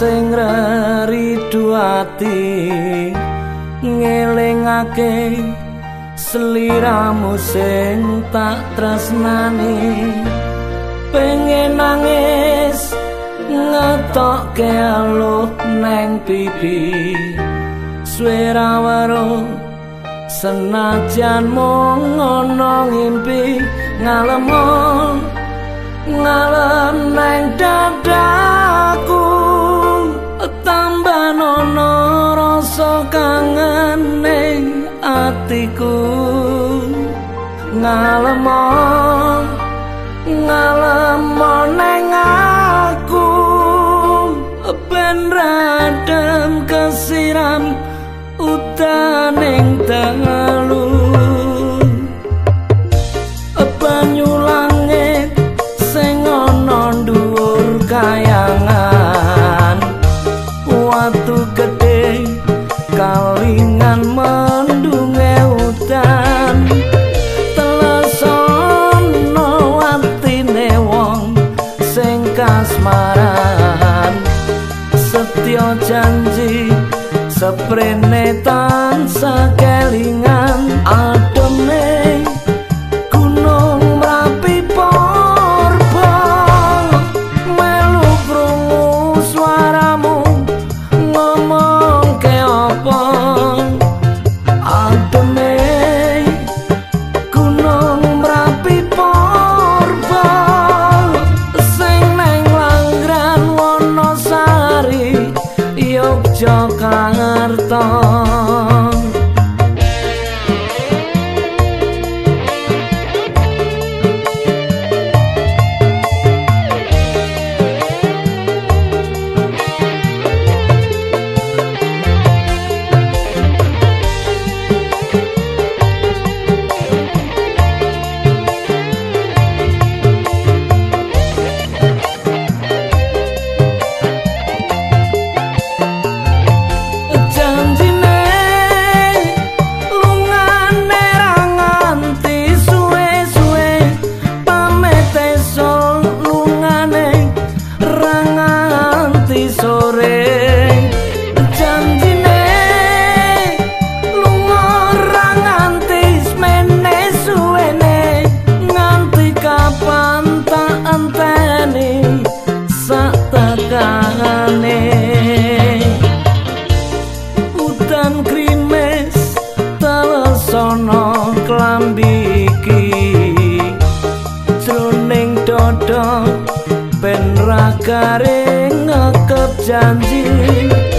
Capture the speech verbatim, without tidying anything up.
sing ridu ati ngelingake seliramu sing tak tresnani pengen nangis ngetokke aluh neng pipi swara weruh senajan mung ana ngimpi ngalem ngalem neng dadaku tambah ana rasa kangen ning atiku ngalem ngalem neng aku ben radem kesiram utaning dalu banyu langit sing ana dhuwur kayangan watu gedhe kalingan mendunge udan telesono watine wong sing kasmaran setya janji seprene tansah kelingan ademe gunung Merapi Porba melu krungu swaramu ngomong ke apa ademe gunung Merapi Porba sing neng Langran Wonosari Yogyakarta. Udan krimes telesono klambi iki jroning dada ben ra garing ngekep janji